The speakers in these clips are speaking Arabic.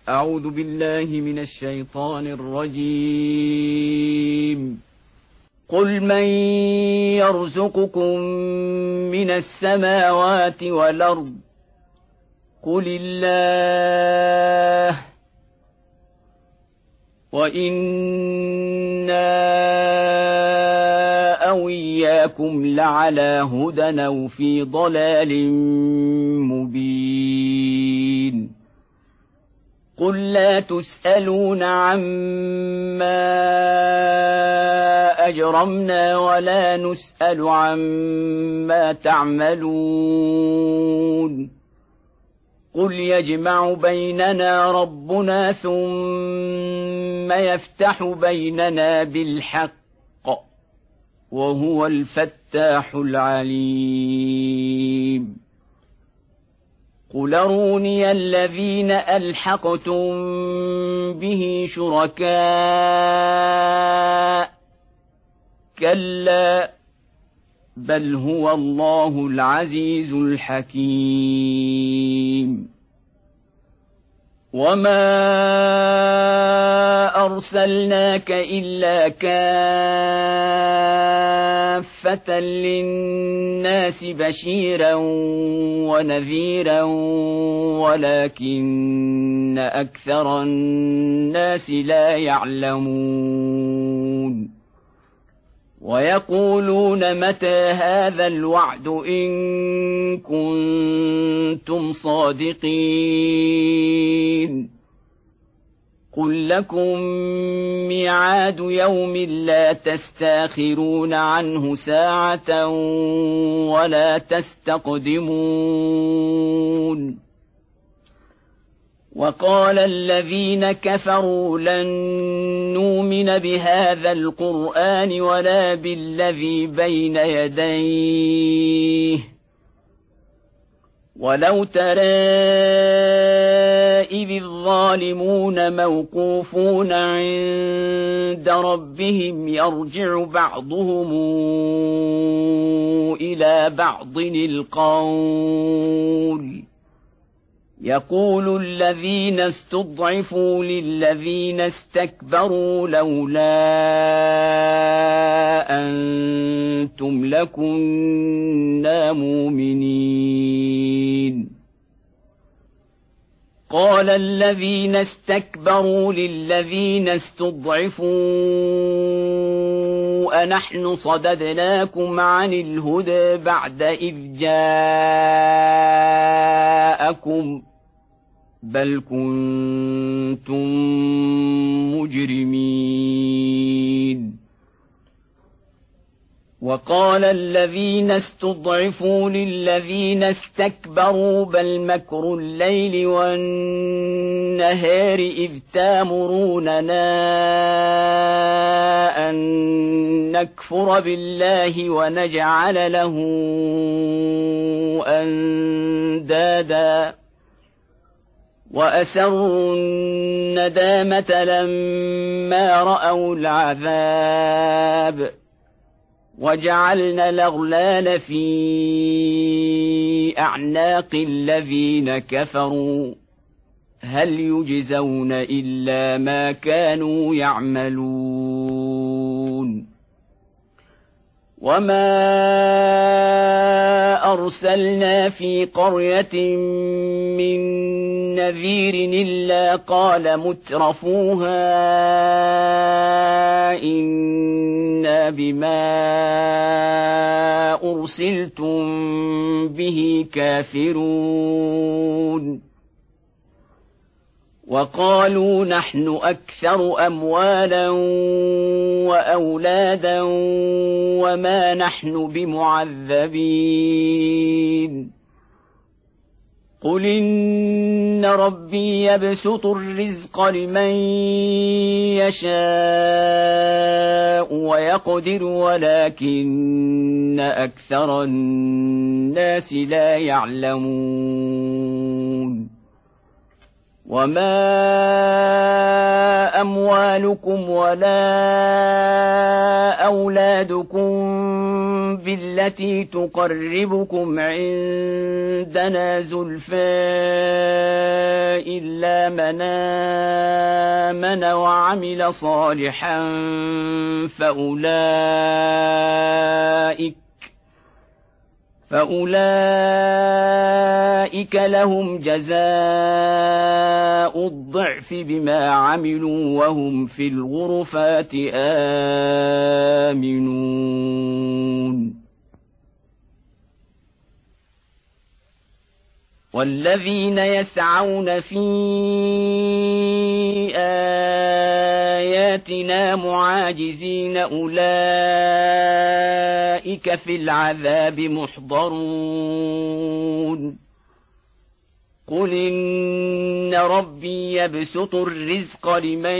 أعوذ بالله من الشيطان الرجيم. قل من يرزقكم من السماوات والأرض قل الله وإنا أو إياكم لعلى هدى أو في ضلال مبين. قل لا تسألون عما أجرمنا ولا نسأل عما تعملون. قل يجمع بيننا ربنا ثم يفتح بيننا بالحق وهو الفتاح العليم. قل أروني الذين ألحقتم به شركاء كلا بل هو الله العزيز الحكيم. وما أرسلناك إلا كافة للناس بشيرا ونذيرا ولكن أكثر الناس لا يعلمون. ويقولون متى هذا الوعد إن كنتم صادقين. قل لكم ميعاد يوم لا تستاخرون عنه ساعة ولا تستقدمون. وقال الذين كفروا لن نؤمن بهذا القرآن ولا بالذي بين يديه ولو ترى إذ الظالمون موقوفون عند ربهم يرجع بعضهم إلى بعض القول يقول الذين استضعفوا للذين استكبروا لولا أنتم لكنا مؤمنين. قال الذين استكبروا للذين استضعفوا أنحن صددناكم عن الهدى بعد إذ جاءكم بل كنتم مجرمين. وقال الذين استضعفوا للذين استكبروا بل مكر الليل والنهار إذ تامروننا أن نكفر بالله ونجعل له أندادا وأسروا الندامة لما رأوا العذاب وجعلنا الأغلال في أعناق الذين كفروا هل يجزون إلا ما كانوا يعملون. وما أرسلنا في قرية من نذير إلا قال مترفوها إنا بما أرسلتم به كافرون. وقالوا نحن أكثر أموالا وأولادا وما نحن بمعذبين. قل إن ربي يبسط الرزق لمن يشاء ويقدر ولكن أكثر الناس لا يعلمون. وما أموالكم ولا أولادكم بالتي تقربكم عندنا زلفى إلا من آمن وعمل صالحا فأولئك لهم جزاء الضعف بما عملوا وهم في الغرفات آمنون والذين يسعون في آياتنا معاجزين أولئك في العذاب محضرون قل إن ربي يبسط الرزق لمن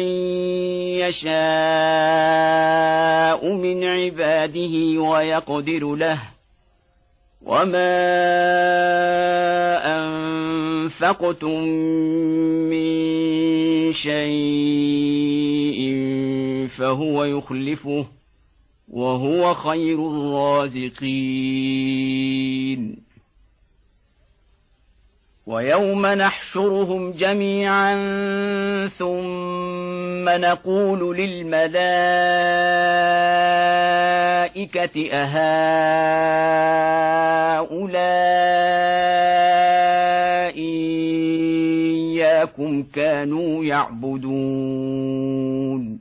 يشاء من عباده ويقدر له وما أنفقتم من شيء فهو يخلفه وهو خير الرازقين ويوم نحشرهم جميعا ثم نقول للملائكة أهؤلاء إياكم كانوا يعبدون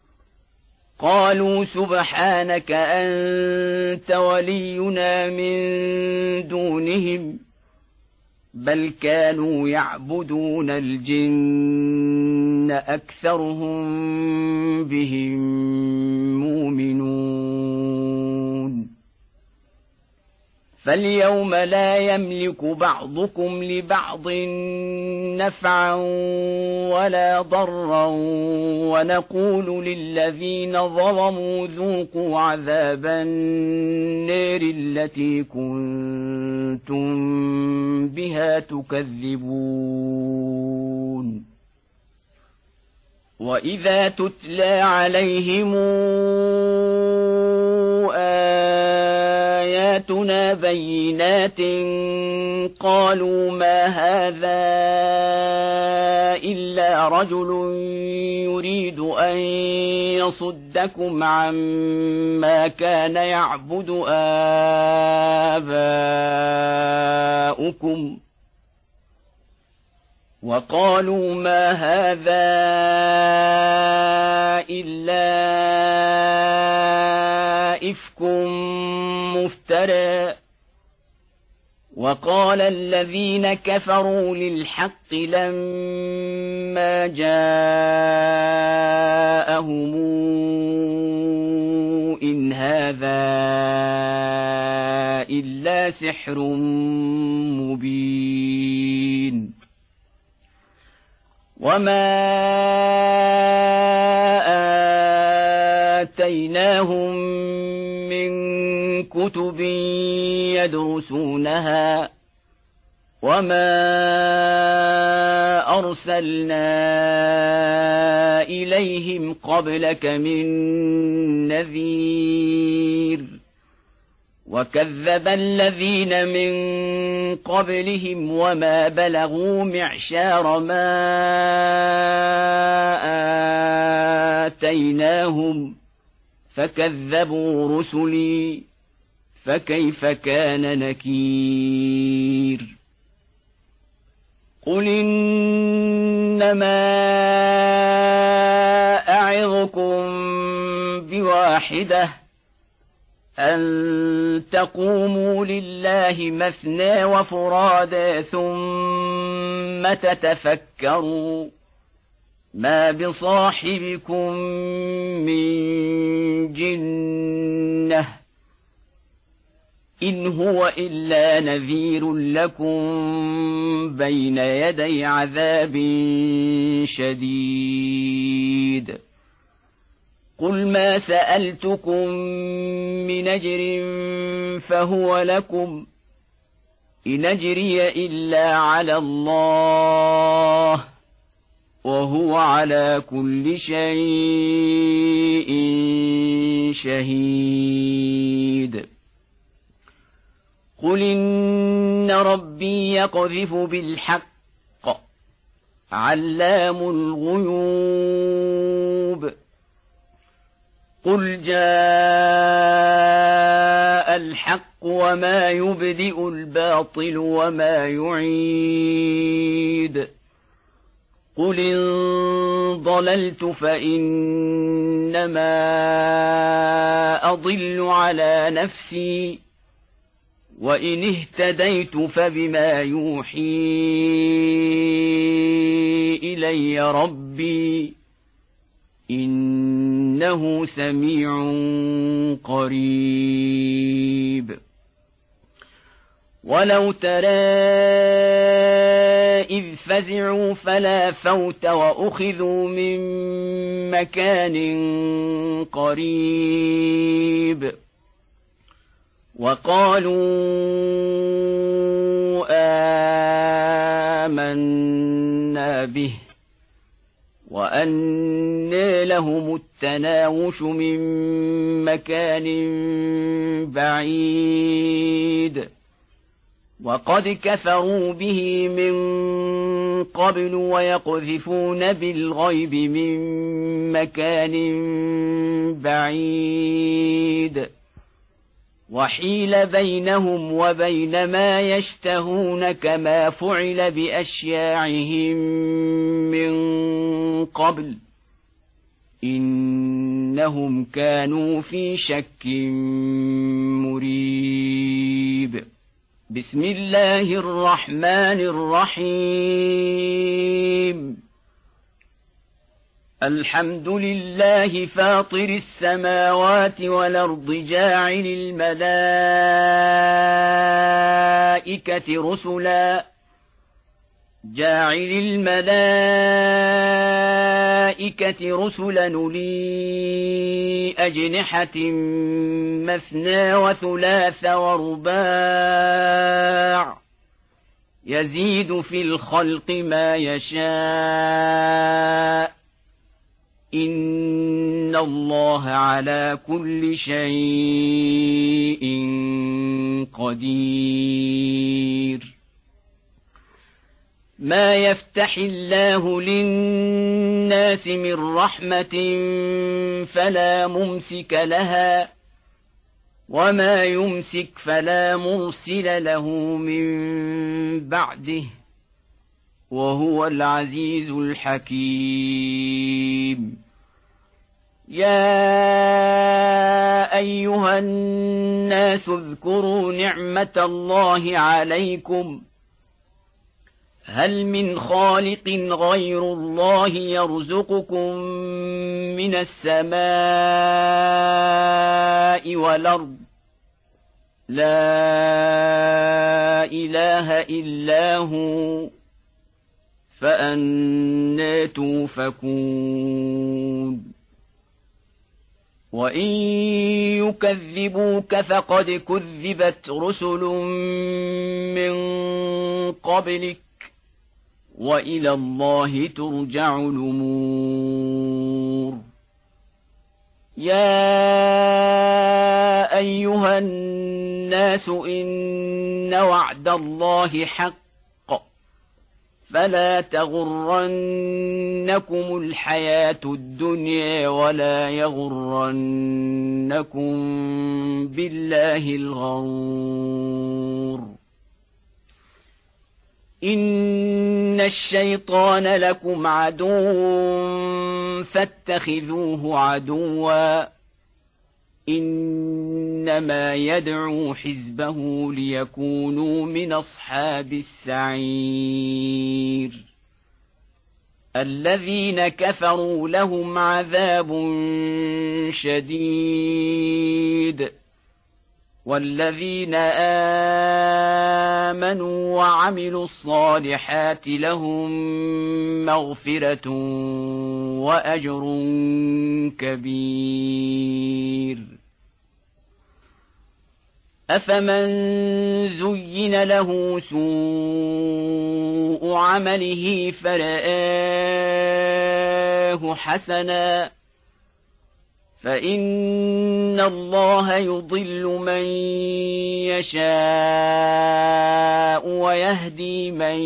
قالوا سبحانك أنت ولينا من دونهم بل كانوا يعبدون الجن أكثرهم بهم مؤمنون فاليوم لا يملك بعضكم لبعض نفعا ولا ضرا ونقول للذين ظلموا ذوقوا عذاب النار التي كنتم بها تكذبون وإذا تتلى عليهم آياتنا بينات قالوا ما هذا إلا رجل يريد أن يصدكم عما كان يعبد آباؤكم وقالوا ما هذا إلا إفك مفترى وقال الذين كفروا للحق لما جاءهم إن هذا إلا سحر مبين وما آتيناهم من كتب يدرسونها وما أرسلنا إليهم قبلك من نذير وكذب الذين من قبلهم وما بلغوا معشار ما آتيناهم فكذبوا رسلي فكيف كان نكير قل إنما أعظكم بواحدة أن تقوموا لله مثنى وفرادى ثم تتفكروا ما بصاحبكم من جنة إن هو إلا نذير لكم بين يدي عذاب شديد قل ما سألتكم من أجر فهو لكم إن أجري إلا على الله وهو على كل شيء شهيد قل إن ربي يقذف بالحق علام الغيوب قل جاء الحق وما يبدئ الباطل وما يعيد قل إن ضللت فإنما أضل على نفسي وإن اهتديت فبما يوحي إلي ربي إنه سميع قريب ولو ترى إذ فزعوا فلا فوت وأخذوا من مكان قريب وقالوا آمنا به وأنى لهم التناوش من مكان بعيد وقد كفروا به من قبل ويقذفون بالغيب من مكان بعيد وحيل بينهم وبين ما يشتهون كما فعل بأشياعهم من قبل إنهم كانوا في شك مريب بسم الله الرحمن الرحيم الحمد لله فاطر السماوات والأرض جاعل الملائكة رسلا أولي أجنحة مثنى وثلاث ورباع يزيد في الخلق ما يشاء إن الله على كل شيء قدير ما يفتح الله للناس من رحمة فلا ممسك لها وما يمسك فلا مرسل له من بعده وهو العزيز الحكيم يا أيها الناس اذكروا نعمة الله عليكم هل من خالق غير الله يرزقكم من السماء والأرض لا إله إلا هو فأنى توفكون وإن يكذبوك فقد كذبت رسل من قبلك وإلى الله ترجع الأمور يا أيها الناس إن وعد الله حق فلا تغرنكم الحياة الدنيا ولا يغرنكم بالله الغرور إن الشيطان لكم عدو فاتخذوه عدوا إنما يدعو حزبه ليكونوا من أصحاب السعير الذين كفروا لهم عذاب شديد والذين آمنوا وعملوا الصالحات لهم مغفرة وأجر كبير أفمن زين له سوء عمله فرآه منه حسنا فإن الله يضل من يشاء ويهدي من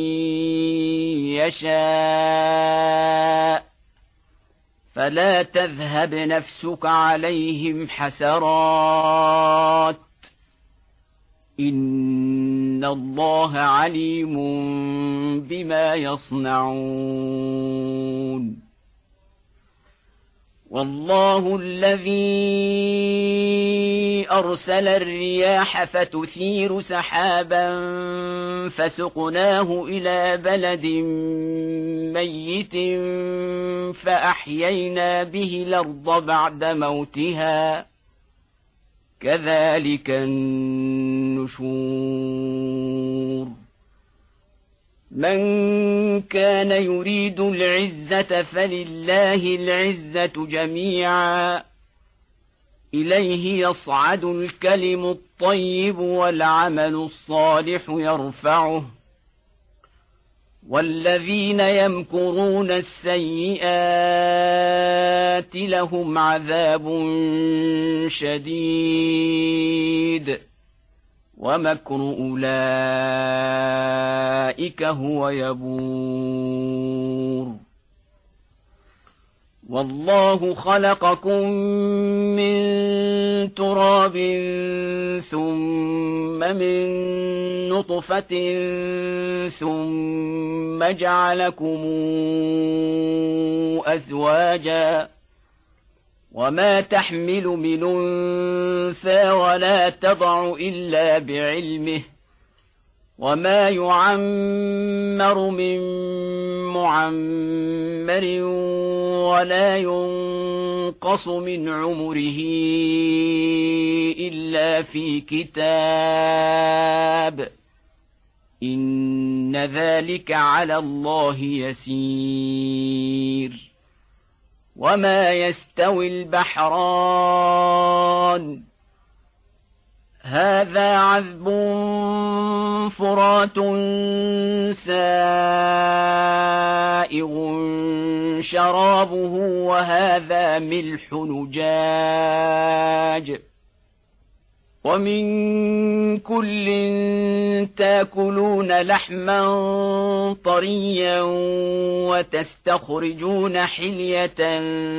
يشاء فلا تذهب نفسك عليهم حسرات إن الله عليم بما يصنعون والله الذي أرسل الرياح فتثير سحابا فسقناه إلى بلد ميت فأحيينا به الأرض بعد موتها كذلك النشور من كان يريد العزة فلله العزة جميعا إليه يصعد الكلم الطيب والعمل الصالح يرفعه والذين يمكرون السيئات لهم عذاب شديد ومكر أولئك هو يبور والله خلقكم من تراب ثم من نطفة ثم جعلكم أزواجا وما تحمل من أنثى ولا تضع إلا بعلمه وما يعمر من معمر ولا ينقص من عمره إلا في كتاب إن ذلك على الله يسير وما يستوي البحران هذا عذب فرات سائغ شرابه وهذا ملح نجاج ومن كل تاكلون لحما طريا وتستخرجون حلية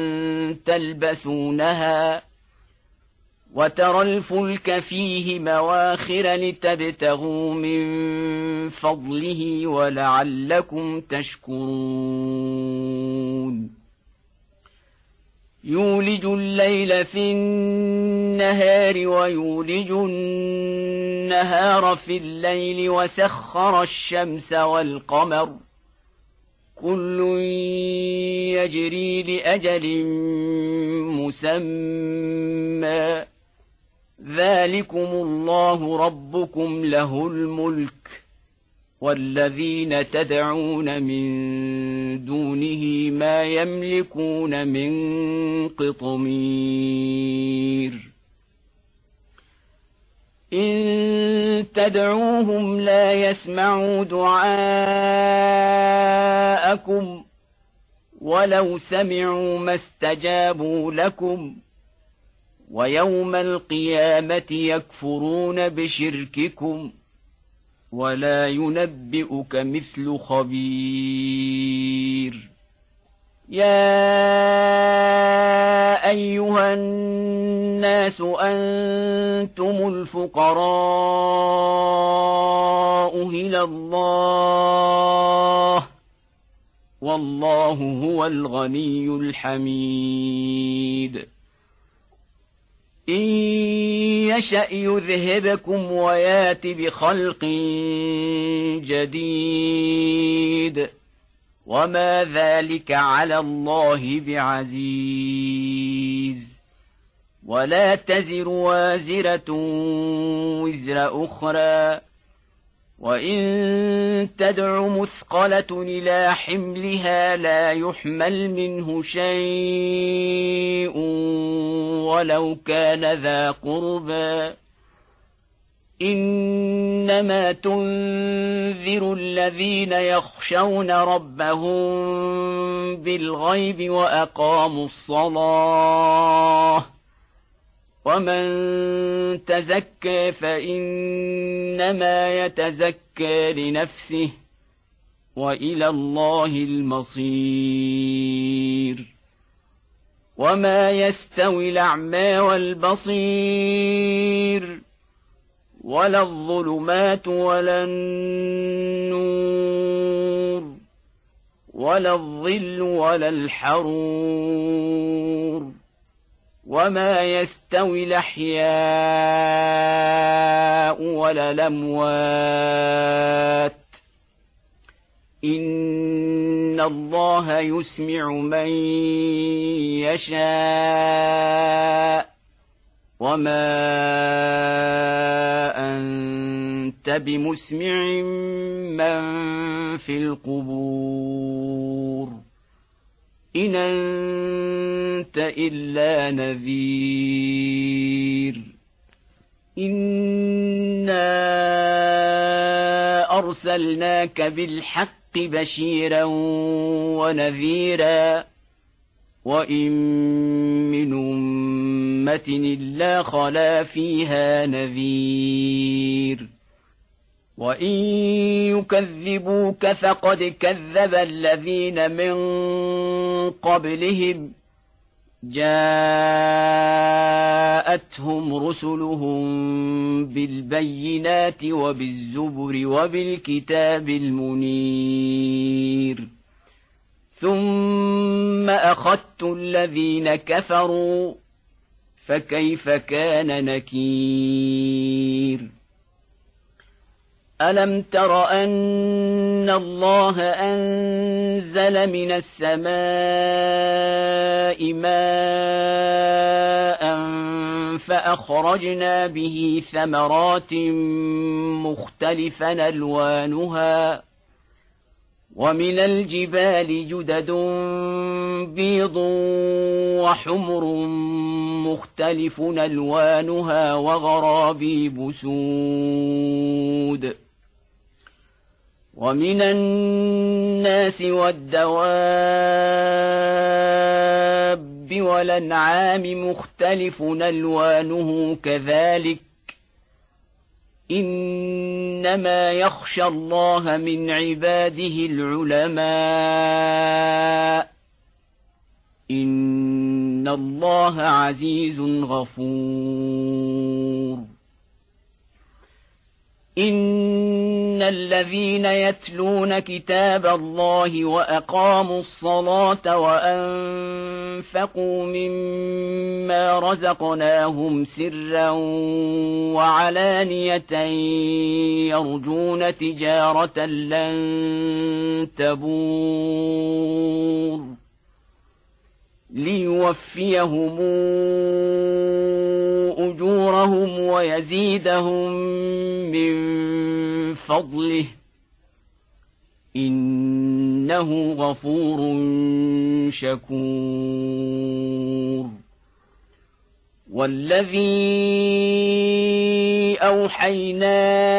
تلبسونها وترى الفلك فيه مواخر لتبتغوا من فضله ولعلكم تشكرون يولج الليل في النهار ويولج النهار في الليل وسخر الشمس والقمر كل يجري لأجل مسمى ذلكم الله ربكم له الملك والذين تدعون من دونه ما يملكون من قطمير إن تدعوهم لا يسمعوا دعاءكم ولو سمعوا ما استجابوا لكم ويوم القيامة يكفرون بشرككم ولا ينبئك مثل خبير يا أيها الناس أنتم الفقراء إلى الله والله هو الغني الحميد إن يشأ يذهبكم ويات بخلق جديد وما ذلك على الله بعزيز ولا تزر وازرة وزر أخرى وإن تدع مثقلة إلى حملها لا يحمل منه شيء ولو كان ذا قربى إنما تنذر الذين يخشون ربهم بالغيب وأقاموا الصلاة ومن تزكى فإنما يتزكى لنفسه وإلى الله المصير وما يستوي الأعمى والبصير ولا الظلمات ولا النور ولا الظل ولا الحرور وما يستوي الأحياء ولا الأموات إن الله يسمع من يشاء وما أنت بمسمع من في القبور إن أنت إلا نذير إنا أرسلناك بالحق بشيرا ونذيرا وإن من أمة إلا خلا فيها نذير وإن يكذبوك فقد كذب الذين من قبلهم جاءتهم رسلهم بالبينات وبالزبر وبالكتاب المنير ثم أخذت الذين كفروا فكيف كان نكير ألم تر أن الله أنزل من السماء ماء فأخرجنا به ثمرات مختلفا ألوانها ومن الجبال جدد بيض وحمر مختلف ألوانها وغرابيب سود ومن الناس والدواب والأنعام مختلف ألوانه كذلك إنما يخشى الله من عباده العلماء إن الله عزيز غفور إن الذين يتلون كتاب الله وأقاموا الصلاة وأنفقوا مما رزقناهم سرا وعلانية يرجون تجارة لن تبور ليوفيهم أجورهم ويزيدهم من فضله إنه غفور شكور والذي أوحينا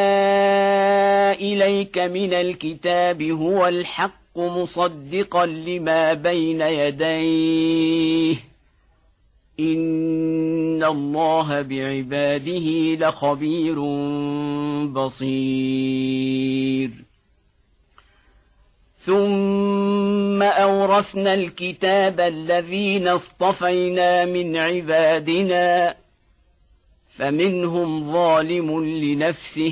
إليك من الكتاب هو الحق مصدقا لما بين يديه إن الله بعباده لخبير بصير ثم أورثنا الكتاب الذين اصطفينا من عبادنا فمنهم ظالم لنفسه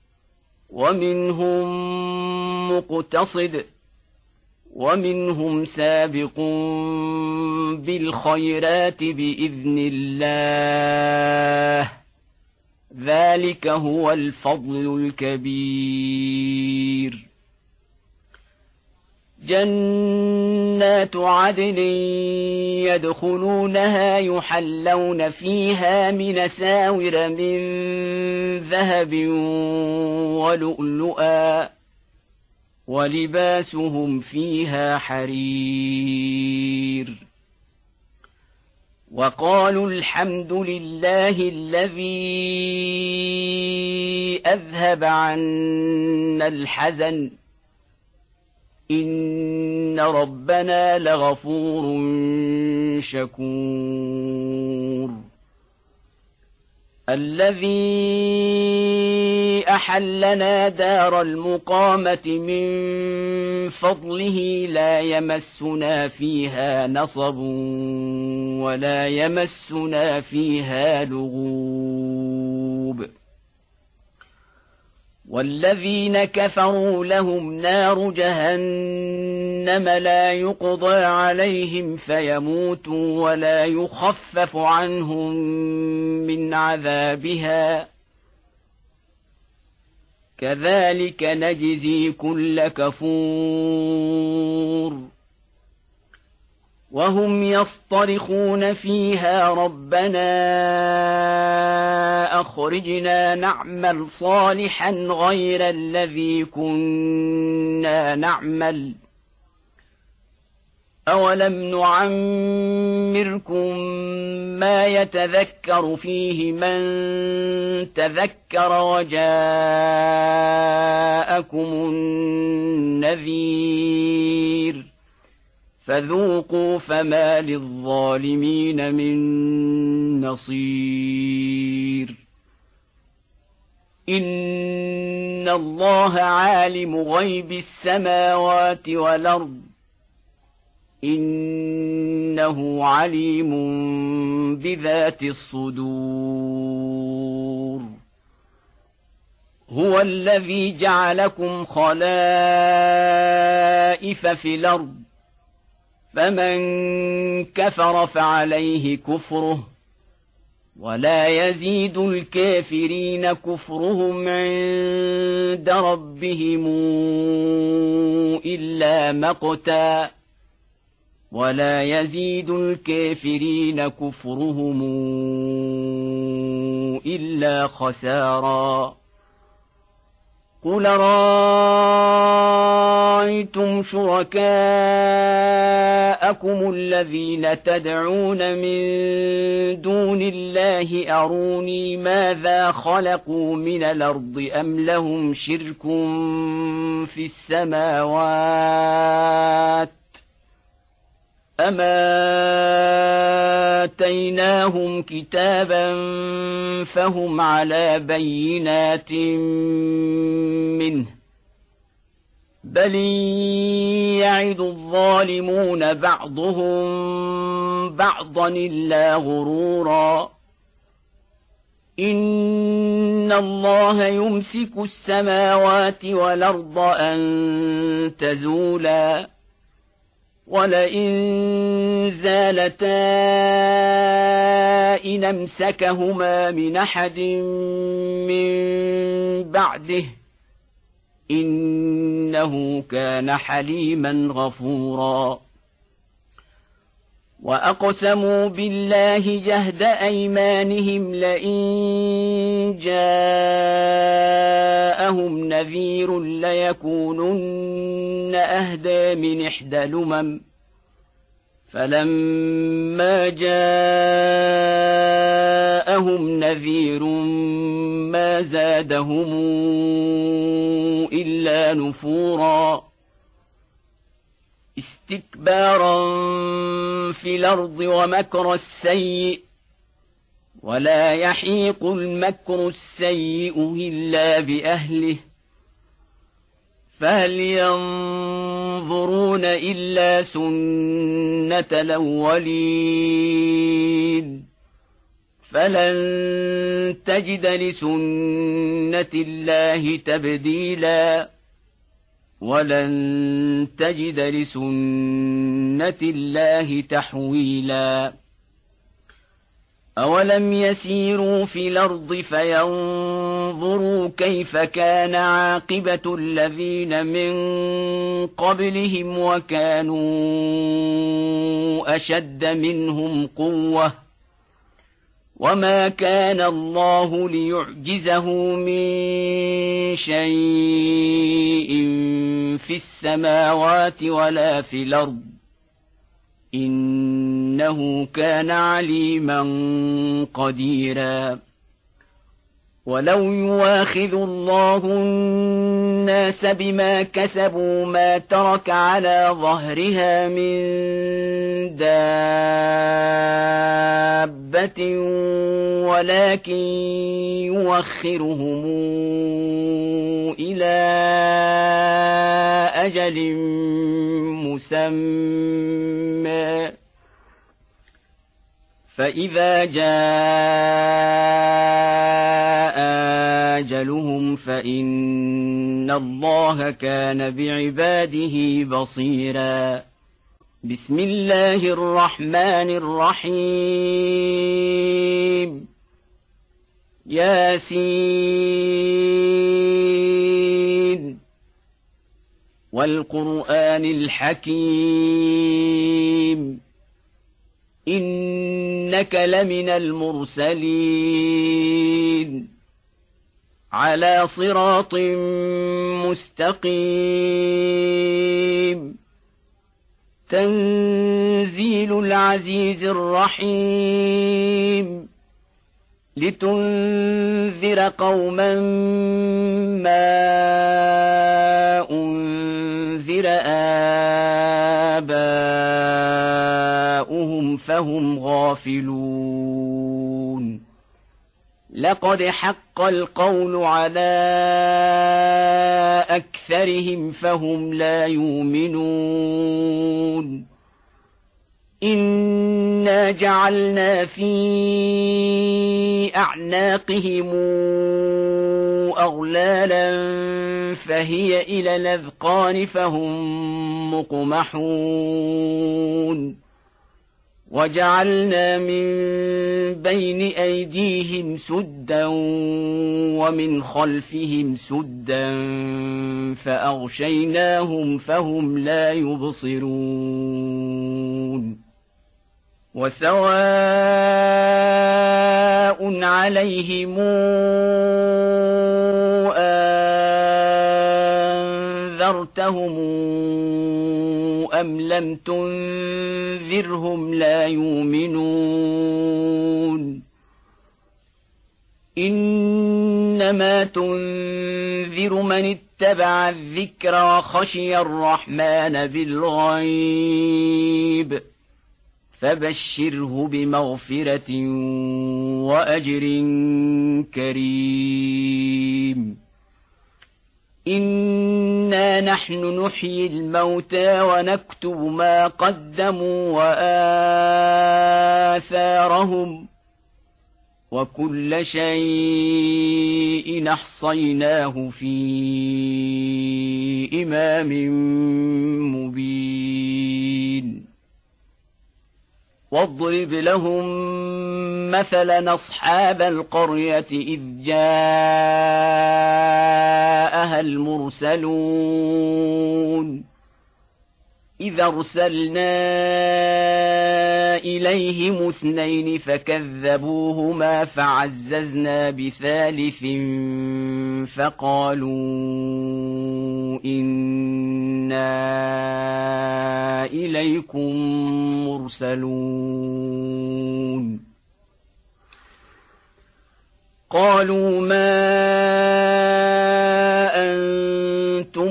ومنهم مقتصد ومنهم سابق بالخيرات بإذن الله ذلك هو الفضل الكبير جنات عدن يدخلونها يحلون فيها من ساور من ذهب ولؤلؤا ولباسهم فيها حرير وقالوا الحمد لله الذي أذهب عنا الحزن إن ربنا لغفور شكور الذي أحلنا دار المقامة من فضله لا يمسنا فيها نصب ولا يمسنا فيها لغوب والذين كفروا لهم نار جهنم لا يقضى عليهم فيموتوا ولا يخفف عنهم من عذابها كذلك نجزي كل كفور وهم يصطرخون فيها ربنا أخرجنا نعمل صالحا غير الذي كنا نعمل أولم نعمركم ما يتذكر فيه من تذكر وجاءكم النذير فذوقوا فما للظالمين من نصير إن الله عالم غيب السماوات والأرض إنه عليم بذات الصدور هو الذي جعلكم خلائف في الأرض فمن كفر فعليه كفره ولا يزيد الكافرين كفرهم عند ربهم إلا مقتا ولا يزيد الكافرين كفرهم إلا خسارا قل رأيتم شركاءكم الذين تدعون من دون الله أروني ماذا خلقوا من الأرض أم لهم شرك في السماوات أما آتيناهم كتابا فهم على بينات منه بل يعد الظالمون بعضهم بعضا إلا غرورا إن الله يمسك السماوات والأرض أن تزولا ولئن زالتا إن أمسكهما من أحد من بعده إنه كان حليما غفورا وأقسموا بالله جهد أيمانهم لئن جاءهم نذير ليكونن أهدى من إحدى الأمم فلما جاءهم نذير ما زادهم إلا نفورا استكبارا في الأرض ومكر السيء ولا يحيق المكر السيء إلا بأهله فهل ينظرون إلا سنة الأولين فلن تجد لسنة الله تبديلا ولن تجد لسنة الله تحويلا أولم يسيروا في الأرض فينظروا كيف كان عاقبة الذين من قبلهم وكانوا أشد منهم قوة وما كان الله ليعجزه من شيء في السماوات ولا في الأرض إنه إنه كان عليما قديرا ولو يواخذ الله الناس بما كسبوا ما ترك على ظهرها من دابة ولكن يوخرهم إلى أجل مسمى فإذا جاء أجلهم فإن الله كان بعباده بصيرا بسم الله الرحمن الرحيم ياسين والقرآن الحكيم إنك لمن المرسلين على صراط مستقيم تنزيل العزيز الرحيم لتنذر قوما ما أنذر آباؤهم فهم غافلون لقد حق القول على أكثرهم فهم لا يؤمنون إنا جعلنا في أعناقهم أغلالا فهي إلى الأذقان فهم مقمحون وجعلنا من بين أيديهم سدا ومن خلفهم سدا فأغشيناهم فهم لا يبصرون وسواء عليهم أنذرتهم أم لم تنذرهم لا يؤمنون إنما تنذر من اتبع الذكر وخشي الرحمن بالغيب فبشره بمغفرة وأجر كريم إنا نحن نحيي الموتى ونكتب ما قدموا وآثارهم وكل شيء أحصيناه في إمام مبين واضرب لهم مثلا أصحاب القرية إذ جاءها المرسلون إذ أرسلنا إليهم 2 فكذبوهما فعززنا بثالث فقالوا إنا إليكم مرسلون قالوا ما أنتم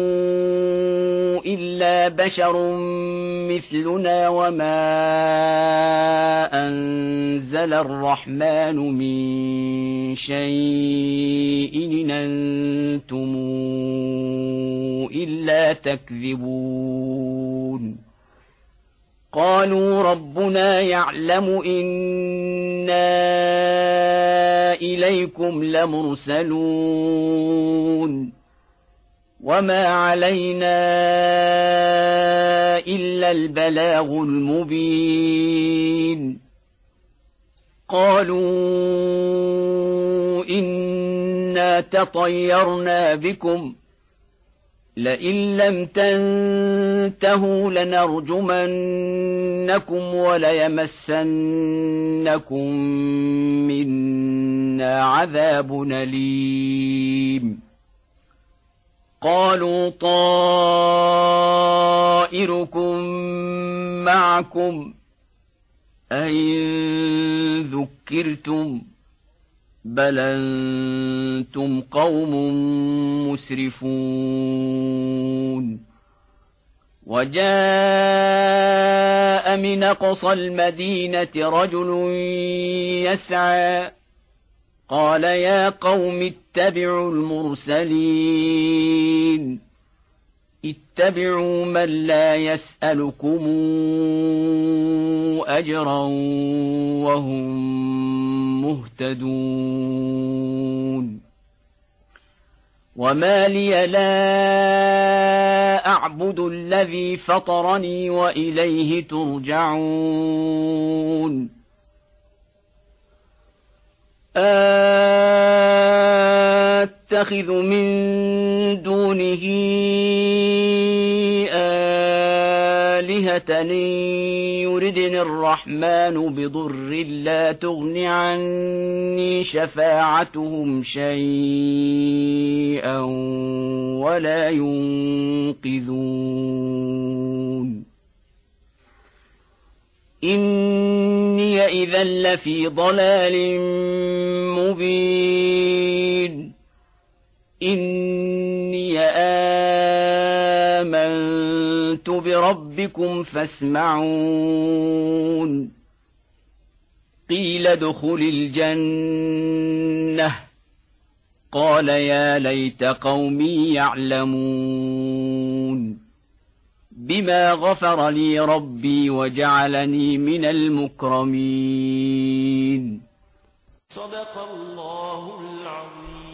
إلا بشر مثلنا وما أنزل الرحمن من شيء إن أنتم إلا تكذبون قالوا ربنا يعلم إنا إليكم لمرسلون وما علينا إلا البلاغ المبين قالوا إنا تطيرنا بكم لئن لم تنتهوا لنرجمنكم وليمسنكم منا عذاب أليم قالوا طائركم معكم أئن ذكرتم بل أنتم قوم مسرفون وجاء من أقصى المدينة رجل يسعى قال يا قوم اتبعوا المرسلين اتبعوا من لا يسألكم أجرا وهم مهتدون وما لي لا أعبد الذي فطرني وإليه ترجعون أتخذ من دونه آلهة يردني الرحمن بضر لا تغن عني شفاعتهم شيئا ولا ينقذون إني إذا لفي ضلال مبين إني آمنت بربكم فاسمعون قيل ادخل الجنة قال يا ليت قومي يعلمون بما غفر لي ربي وجعلني من المكرمين صدق الله العظيم.